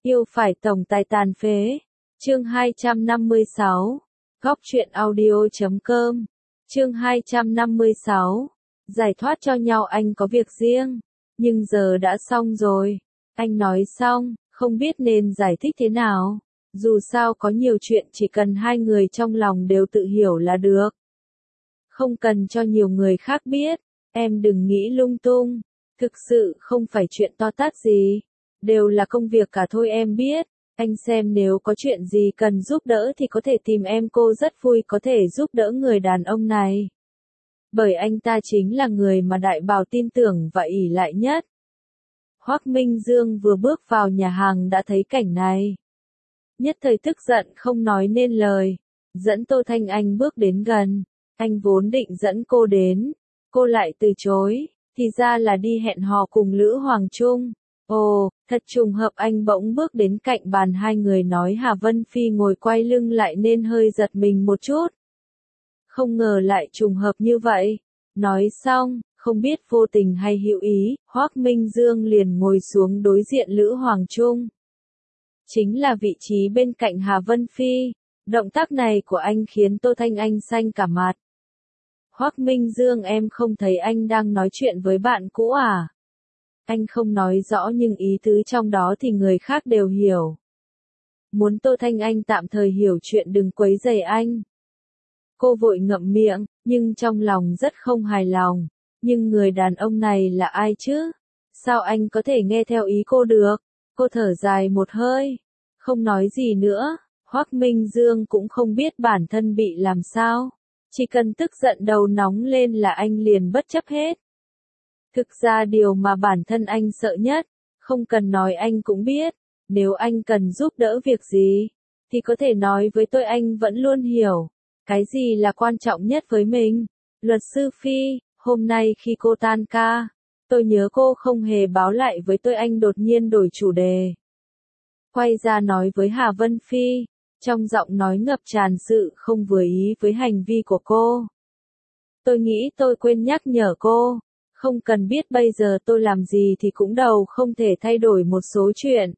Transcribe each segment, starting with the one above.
Yêu phải tổng tài tàn phế. Chương 256. Góc truyện audio.com. Chương 256. Giải thoát cho nhau, anh có việc riêng, nhưng giờ đã xong rồi. Anh nói xong, không biết nên giải thích thế nào. Dù sao có nhiều chuyện chỉ cần hai người trong lòng đều tự hiểu là được. Không cần cho nhiều người khác biết. Em đừng nghĩ lung tung. Thực sự không phải chuyện to tát gì. Đều là công việc cả thôi, em biết. Anh xem nếu có chuyện gì cần giúp đỡ thì có thể tìm em, cô rất vui có thể giúp đỡ người đàn ông này. Bởi anh ta chính là người mà Đại Bảo tin tưởng và ỷ lại nhất. Hoắc Minh Dương vừa bước vào nhà hàng đã thấy cảnh này. Nhất thời tức giận không nói nên lời. Dẫn Tô Thanh Anh bước đến gần. Anh vốn định dẫn cô đến. Cô lại từ chối. Thì ra là đi hẹn hò cùng Lữ Hoàng Trung. Ồ, thật trùng hợp, anh bỗng bước đến cạnh bàn hai người nói Hà Vân Phi ngồi quay lưng lại nên hơi giật mình một chút. Không ngờ lại trùng hợp như vậy. Nói xong, không biết vô tình hay hữu ý, Hoắc Minh Dương liền ngồi xuống đối diện Lữ Hoàng Trung. Chính là vị trí bên cạnh Hà Vân Phi. Động tác này của anh khiến Tô Thanh Anh xanh cả mặt. Hoắc Minh Dương, em không thấy anh đang nói chuyện với bạn cũ à? Anh không nói rõ nhưng ý tứ trong đó thì người khác đều hiểu. Muốn Tô Thanh Anh tạm thời hiểu chuyện, đừng quấy rầy anh. Cô vội ngậm miệng, nhưng trong lòng rất không hài lòng. Nhưng người đàn ông này là ai chứ? Sao anh có thể nghe theo ý cô được? Cô thở dài một hơi, không nói gì nữa. Hoắc Minh Dương cũng không biết bản thân bị làm sao. Chỉ cần tức giận đầu nóng lên là anh liền bất chấp hết. Thực ra điều mà bản thân anh sợ nhất, không cần nói anh cũng biết, nếu anh cần giúp đỡ việc gì, thì có thể nói với tôi, anh vẫn luôn hiểu, cái gì là quan trọng nhất với mình. Luật sư Phi, hôm nay khi cô tan ca, tôi nhớ cô không hề báo lại với tôi, anh đột nhiên đổi chủ đề. Quay ra nói với Hà Vân Phi, trong giọng nói ngập tràn sự không vừa ý với hành vi của cô. Tôi nghĩ tôi quên nhắc nhở cô. Không cần biết bây giờ tôi làm gì thì cũng đầu không thể thay đổi một số chuyện.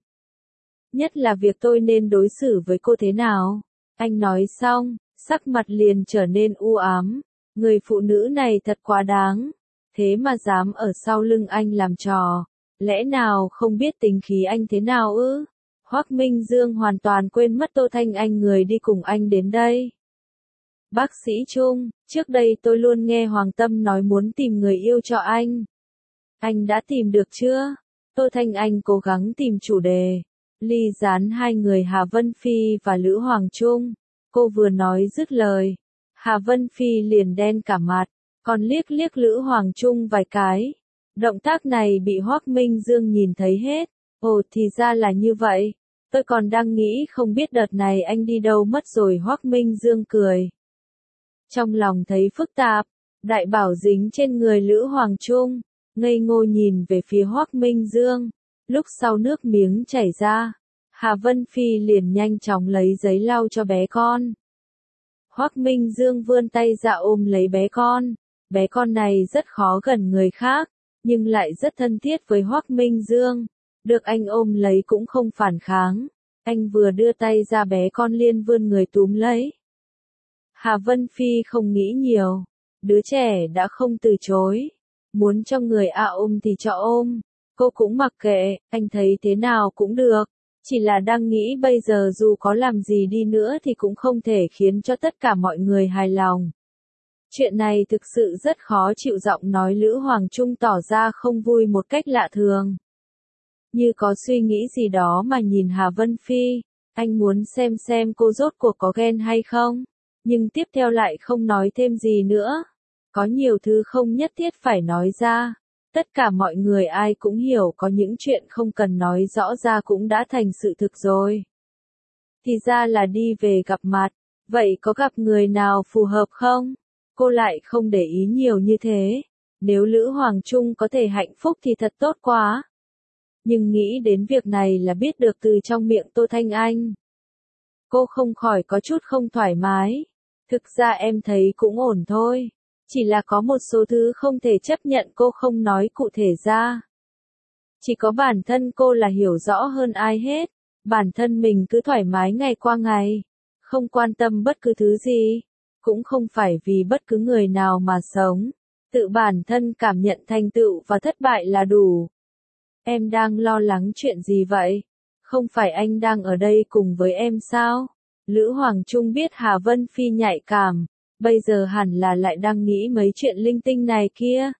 Nhất là việc tôi nên đối xử với cô thế nào. Anh nói xong, sắc mặt liền trở nên u ám. Người phụ nữ này thật quá đáng. Thế mà dám ở sau lưng anh làm trò. Lẽ nào không biết tính khí anh thế nào ư? Hoắc Minh Dương hoàn toàn quên mất Tô Thanh Anh người đi cùng anh đến đây. Bác sĩ Trung, trước đây tôi luôn nghe Hoàng Tâm nói muốn tìm người yêu cho anh. Anh đã tìm được chưa? Tô Thanh Anh cố gắng tìm chủ đề. Ly gián hai người Hà Vân Phi và Lữ Hoàng Trung. Cô vừa nói dứt lời. Hà Vân Phi liền đen cả mặt, còn liếc liếc Lữ Hoàng Trung vài cái. Động tác này bị Hoắc Minh Dương nhìn thấy hết. Ồ, thì ra là như vậy. Tôi còn đang nghĩ không biết đợt này anh đi đâu mất rồi. Hoắc Minh Dương cười. Trong lòng thấy phức tạp, Đại Bảo dính trên người Lữ Hoàng Trung, ngây ngô nhìn về phía Hoắc Minh Dương. Lúc sau nước miếng chảy ra, Hà Vân Phi liền nhanh chóng lấy giấy lau cho bé con. Hoắc Minh Dương vươn tay ra ôm lấy bé con. Bé con này rất khó gần người khác, nhưng lại rất thân thiết với Hoắc Minh Dương. Được anh ôm lấy cũng không phản kháng. Anh vừa đưa tay ra, bé con liền vươn người túm lấy. Hà Vân Phi không nghĩ nhiều. Đứa trẻ đã không từ chối. Muốn cho người ôm thì cho ôm. Cô cũng mặc kệ, anh thấy thế nào cũng được. Chỉ là đang nghĩ bây giờ dù có làm gì đi nữa thì cũng không thể khiến cho tất cả mọi người hài lòng. Chuyện này thực sự rất khó chịu, giọng nói Lữ Hoàng Trung tỏ ra không vui một cách lạ thường. Như có suy nghĩ gì đó mà nhìn Hà Vân Phi. Anh muốn xem cô rốt cuộc có ghen hay không. Nhưng tiếp theo lại không nói thêm gì nữa. Có nhiều thứ không nhất thiết phải nói ra. Tất cả mọi người ai cũng hiểu, có những chuyện không cần nói rõ ra cũng đã thành sự thực rồi. Thì ra là đi về gặp mặt. Vậy có gặp người nào phù hợp không? Cô lại không để ý nhiều như thế. Nếu Lữ Hoàng Trung có thể hạnh phúc thì thật tốt quá. Nhưng nghĩ đến việc này là biết được từ trong miệng Tô Thanh Anh. Cô không khỏi có chút không thoải mái. Thực ra em thấy cũng ổn thôi. Chỉ là có một số thứ không thể chấp nhận, cô không nói cụ thể ra. Chỉ có bản thân cô là hiểu rõ hơn ai hết. Bản thân mình cứ thoải mái ngày qua ngày, không quan tâm bất cứ thứ gì, cũng không phải vì bất cứ người nào mà sống. Tự bản thân cảm nhận thành tựu và thất bại là đủ. Em đang lo lắng chuyện gì vậy? Không phải anh đang ở đây cùng với em sao? Lữ Hoàng Trung biết Hà Vân Phi nhạy cảm, bây giờ hẳn là lại đang nghĩ mấy chuyện linh tinh này kia.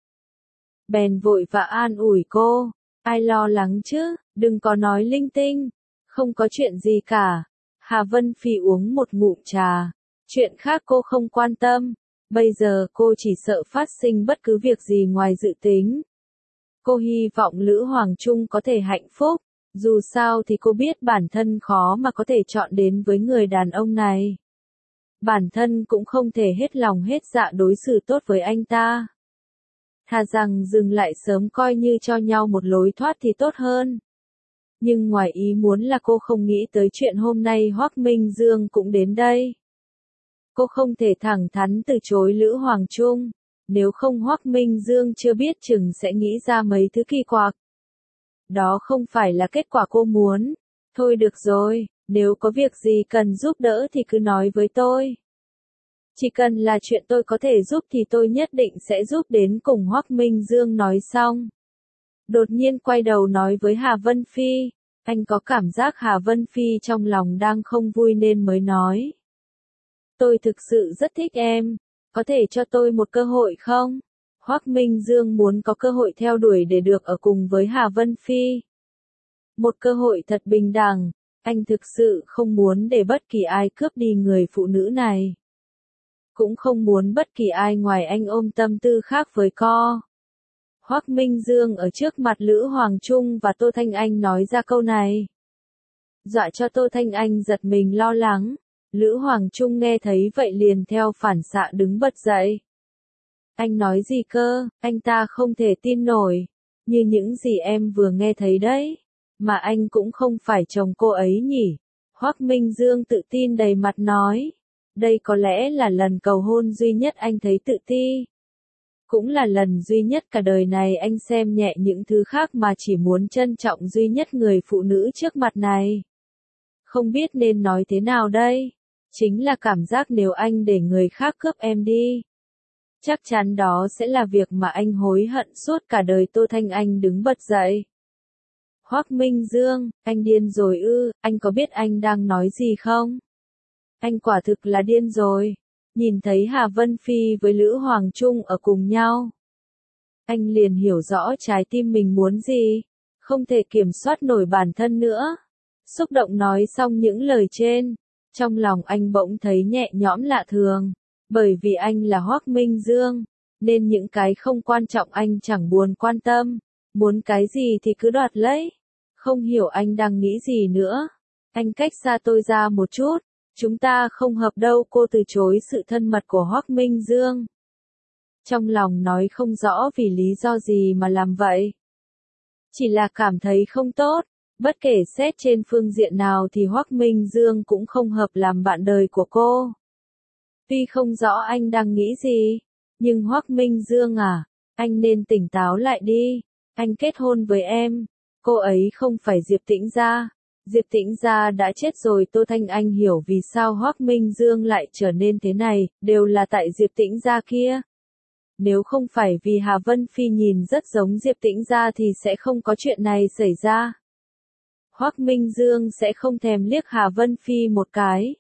Bèn vội và an ủi cô, ai lo lắng chứ, đừng có nói linh tinh, không có chuyện gì cả. Hà Vân Phi uống một ngụm trà, chuyện khác cô không quan tâm, bây giờ cô chỉ sợ phát sinh bất cứ việc gì ngoài dự tính. Cô hy vọng Lữ Hoàng Trung có thể hạnh phúc, dù sao thì cô biết bản thân khó mà có thể chọn đến với người đàn ông này. Bản thân cũng không thể hết lòng hết dạ đối xử tốt với anh ta. Thà rằng dừng lại sớm coi như cho nhau một lối thoát thì tốt hơn. Nhưng ngoài ý muốn là cô không nghĩ tới chuyện hôm nay Hoắc Minh Dương cũng đến đây. Cô không thể thẳng thắn từ chối Lữ Hoàng Trung, nếu không Hoắc Minh Dương chưa biết chừng sẽ nghĩ ra mấy thứ kỳ quặc. Đó không phải là kết quả cô muốn. Thôi được rồi, nếu có việc gì cần giúp đỡ thì cứ nói với tôi. Chỉ cần là chuyện tôi có thể giúp thì tôi nhất định sẽ giúp đến cùng. Hoắc Minh Dương nói xong, đột nhiên quay đầu nói với Hà Vân Phi, anh có cảm giác Hà Vân Phi trong lòng đang không vui nên mới nói. Tôi thực sự rất thích em, có thể cho tôi một cơ hội không? Hoắc Minh Dương muốn có cơ hội theo đuổi để được ở cùng với Hà Vân Phi. Một cơ hội thật bình đẳng, anh thực sự không muốn để bất kỳ ai cướp đi người phụ nữ này. Cũng không muốn bất kỳ ai ngoài anh ôm tâm tư khác với cô. Hoắc Minh Dương ở trước mặt Lữ Hoàng Trung và Tô Thanh Anh nói ra câu này, dọa cho Tô Thanh Anh giật mình lo lắng. Lữ Hoàng Trung nghe thấy vậy liền theo phản xạ đứng bật dậy. Anh nói gì cơ, anh ta không thể tin nổi, như những gì em vừa nghe thấy đấy, mà anh cũng không phải chồng cô ấy nhỉ. Hoắc Minh Dương tự tin đầy mặt nói, đây có lẽ là lần cầu hôn duy nhất anh thấy tự ti. Cũng là lần duy nhất cả đời này anh xem nhẹ những thứ khác mà chỉ muốn trân trọng duy nhất người phụ nữ trước mặt này. Không biết nên nói thế nào đây, chính là cảm giác nếu anh để người khác cướp em đi, chắc chắn đó sẽ là việc mà anh hối hận suốt cả đời. Tô Thanh Anh đứng bật dậy. Hoắc Minh Dương, anh điên rồi ư, anh có biết anh đang nói gì không? Anh quả thực là điên rồi. Nhìn thấy Hà Vân Phi với Lữ Hoàng Trung ở cùng nhau, anh liền hiểu rõ trái tim mình muốn gì, không thể kiểm soát nổi bản thân nữa. Xúc động nói xong những lời trên, trong lòng anh bỗng thấy nhẹ nhõm lạ thường, bởi vì anh là Hoắc Minh Dương, nên những cái không quan trọng anh chẳng buồn quan tâm, muốn cái gì thì cứ đoạt lấy. Không hiểu anh đang nghĩ gì nữa. Anh cách xa tôi ra một chút, chúng ta không hợp đâu. Cô từ chối sự thân mật của Hoắc Minh Dương. Trong lòng nói không rõ vì lý do gì mà làm vậy. Chỉ là cảm thấy không tốt, bất kể xét trên phương diện nào thì Hoắc Minh Dương cũng không hợp làm bạn đời của cô. Tuy không rõ anh đang nghĩ gì, nhưng Hoắc Minh Dương à, anh nên tỉnh táo lại đi. Anh kết hôn với em, cô ấy không phải Diệp Tĩnh Gia. Diệp Tĩnh Gia đã chết rồi. Tô Thanh Anh hiểu vì sao Hoắc Minh Dương lại trở nên thế này, đều là tại Diệp Tĩnh Gia kia. Nếu không phải vì Hà Vân Phi nhìn rất giống Diệp Tĩnh Gia thì sẽ không có chuyện này xảy ra. Hoắc Minh Dương sẽ không thèm liếc Hà Vân Phi một cái.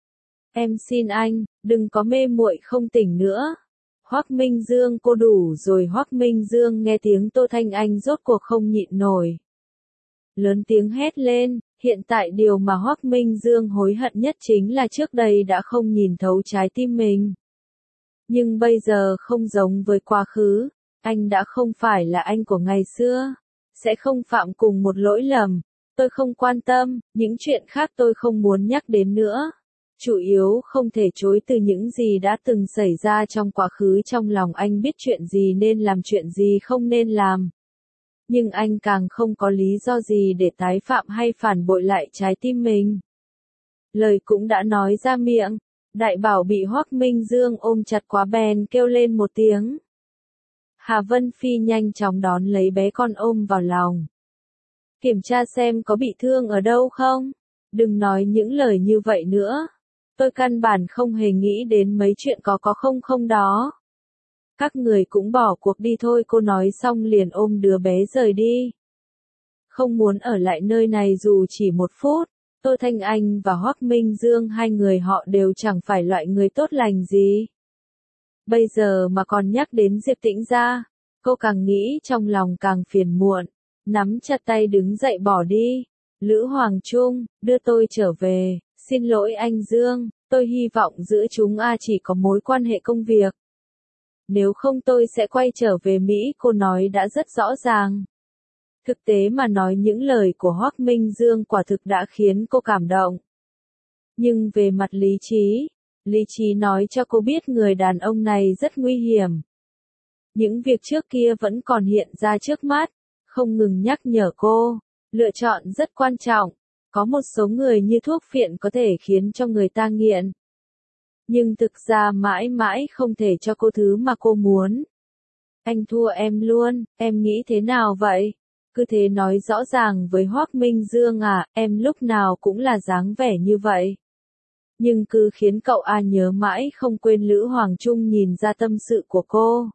Em xin anh, đừng có mê muội không tỉnh nữa. Hoắc Minh Dương, cô đủ rồi. Hoắc Minh Dương nghe tiếng Tô Thanh Anh rốt cuộc không nhịn nổi, lớn tiếng hét lên. Hiện tại điều mà Hoắc Minh Dương hối hận nhất chính là trước đây đã không nhìn thấu trái tim mình. Nhưng bây giờ không giống với quá khứ, anh đã không phải là anh của ngày xưa, sẽ không phạm cùng một lỗi lầm. Tôi không quan tâm, những chuyện khác tôi không muốn nhắc đến nữa. Chủ yếu không thể chối từ những gì đã từng xảy ra trong quá khứ. Trong lòng anh biết chuyện gì nên làm, chuyện gì không nên làm. Nhưng anh càng không có lý do gì để tái phạm hay phản bội lại trái tim mình. Lời cũng đã nói ra miệng, Đại Bảo bị Hoắc Minh Dương ôm chặt quá bèn kêu lên một tiếng. Hà Vân Phi nhanh chóng đón lấy bé con ôm vào lòng. Kiểm tra xem có bị thương ở đâu không? Đừng nói những lời như vậy nữa. Tôi căn bản không hề nghĩ đến mấy chuyện có không không đó. Các người cũng bỏ cuộc đi thôi, cô nói xong liền ôm đứa bé rời đi. Không muốn ở lại nơi này dù chỉ một phút. Tô Thanh Anh và Hoắc Minh Dương, hai người họ đều chẳng phải loại người tốt lành gì. Bây giờ mà còn nhắc đến Diệp Tĩnh Gia, cô càng nghĩ trong lòng càng phiền muộn, nắm chặt tay đứng dậy bỏ đi. Lữ Hoàng Trung, đưa tôi trở về, xin lỗi anh Dương, tôi hy vọng giữa chúng chỉ có mối quan hệ công việc. Nếu không tôi sẽ quay trở về Mỹ, cô nói đã rất rõ ràng. Thực tế mà nói những lời của Hoắc Minh Dương quả thực đã khiến cô cảm động. Nhưng về mặt lý trí nói cho cô biết người đàn ông này rất nguy hiểm. Những việc trước kia vẫn còn hiện ra trước mắt, không ngừng nhắc nhở cô, lựa chọn rất quan trọng, có một số người như thuốc phiện có thể khiến cho người ta nghiện. Nhưng thực ra mãi mãi không thể cho cô thứ mà cô muốn. Anh thua em luôn, em nghĩ thế nào vậy? Cứ thế nói rõ ràng với Hoắc Minh Dương em lúc nào cũng là dáng vẻ như vậy. Nhưng cứ khiến cậu nhớ mãi không quên Lữ Hoàng Trung nhìn ra tâm sự của cô.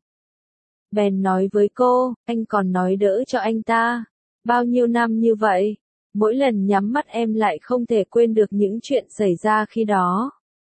Bèn nói với cô, anh còn nói đỡ cho anh ta. Bao nhiêu năm như vậy, mỗi lần nhắm mắt em lại không thể quên được những chuyện xảy ra khi đó.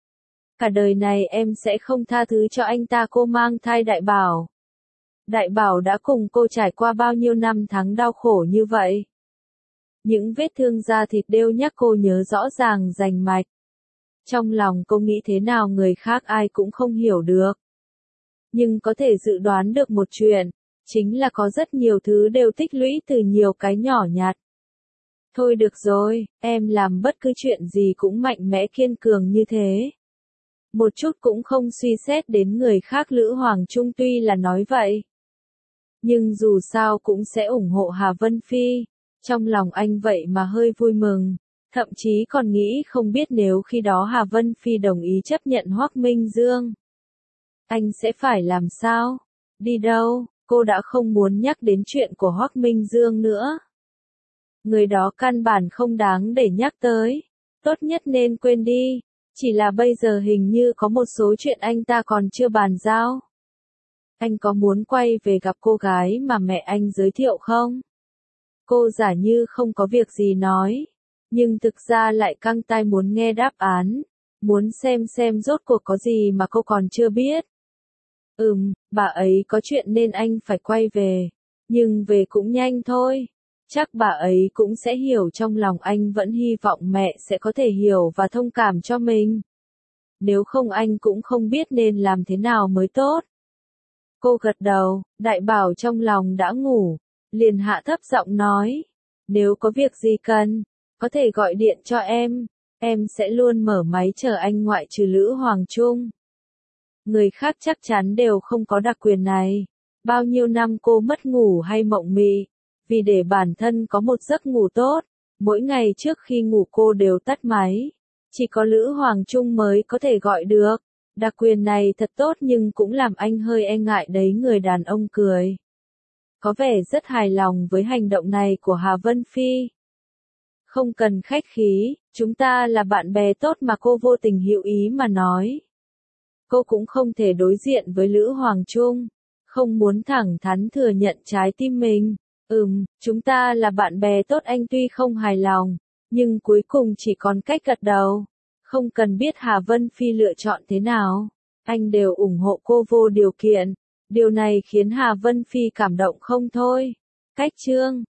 Cả đời này em sẽ không tha thứ cho anh ta. Cô mang thai Đại Bảo. Đại Bảo đã cùng cô trải qua bao nhiêu năm tháng đau khổ như vậy. Những vết thương da thịt đều nhắc cô nhớ rõ ràng rành mạch. Trong lòng cô nghĩ thế nào người khác ai cũng không hiểu được. Nhưng có thể dự đoán được một chuyện, chính là có rất nhiều thứ đều tích lũy từ nhiều cái nhỏ nhặt. Thôi được rồi, em làm bất cứ chuyện gì cũng mạnh mẽ kiên cường như thế. Một chút cũng không suy xét đến người khác. Lữ Hoàng Trung tuy là nói vậy, nhưng dù sao cũng sẽ ủng hộ Hà Vân Phi. Trong lòng anh vậy mà hơi vui mừng, thậm chí còn nghĩ không biết nếu khi đó Hà Vân Phi đồng ý chấp nhận Hoắc Minh Dương, anh sẽ phải làm sao? Đi đâu? Cô đã không muốn nhắc đến chuyện của Hoắc Minh Dương nữa. Người đó căn bản không đáng để nhắc tới. Tốt nhất nên quên đi. Chỉ là bây giờ hình như có một số chuyện anh ta còn chưa bàn giao. Anh có muốn quay về gặp cô gái mà mẹ anh giới thiệu không? Cô giả như không có việc gì nói, nhưng thực ra lại căng tai muốn nghe đáp án, muốn xem rốt cuộc có gì mà cô còn chưa biết. Bà ấy có chuyện nên anh phải quay về, nhưng về cũng nhanh thôi. Chắc bà ấy cũng sẽ hiểu, trong lòng anh vẫn hy vọng mẹ sẽ có thể hiểu và thông cảm cho mình. Nếu không anh cũng không biết nên làm thế nào mới tốt. Cô gật đầu, Đại Bảo trong lòng đã ngủ, liền hạ thấp giọng nói, nếu có việc gì cần, có thể gọi điện cho em sẽ luôn mở máy chờ anh ngoại trừ Lữ Hoàng Trung. Người khác chắc chắn đều không có đặc quyền này. Bao nhiêu năm cô mất ngủ hay mộng mị, vì để bản thân có một giấc ngủ tốt, mỗi ngày trước khi ngủ cô đều tắt máy. Chỉ có Lữ Hoàng Trung mới có thể gọi được. Đặc quyền này thật tốt nhưng cũng làm anh hơi e ngại đấy. Người đàn ông cười, có vẻ rất hài lòng với hành động này của Hà Vân Phi. Không cần khách khí, chúng ta là bạn bè tốt mà. Cô vô tình hữu ý mà nói. Cô cũng không thể đối diện với Lữ Hoàng Trung, không muốn thẳng thắn thừa nhận trái tim mình. Chúng ta là bạn bè tốt. Anh tuy không hài lòng, nhưng cuối cùng chỉ còn cách gật đầu. Không cần biết Hà Vân Phi lựa chọn thế nào, anh đều ủng hộ cô vô điều kiện. Điều này khiến Hà Vân Phi cảm động không thôi. Cách chương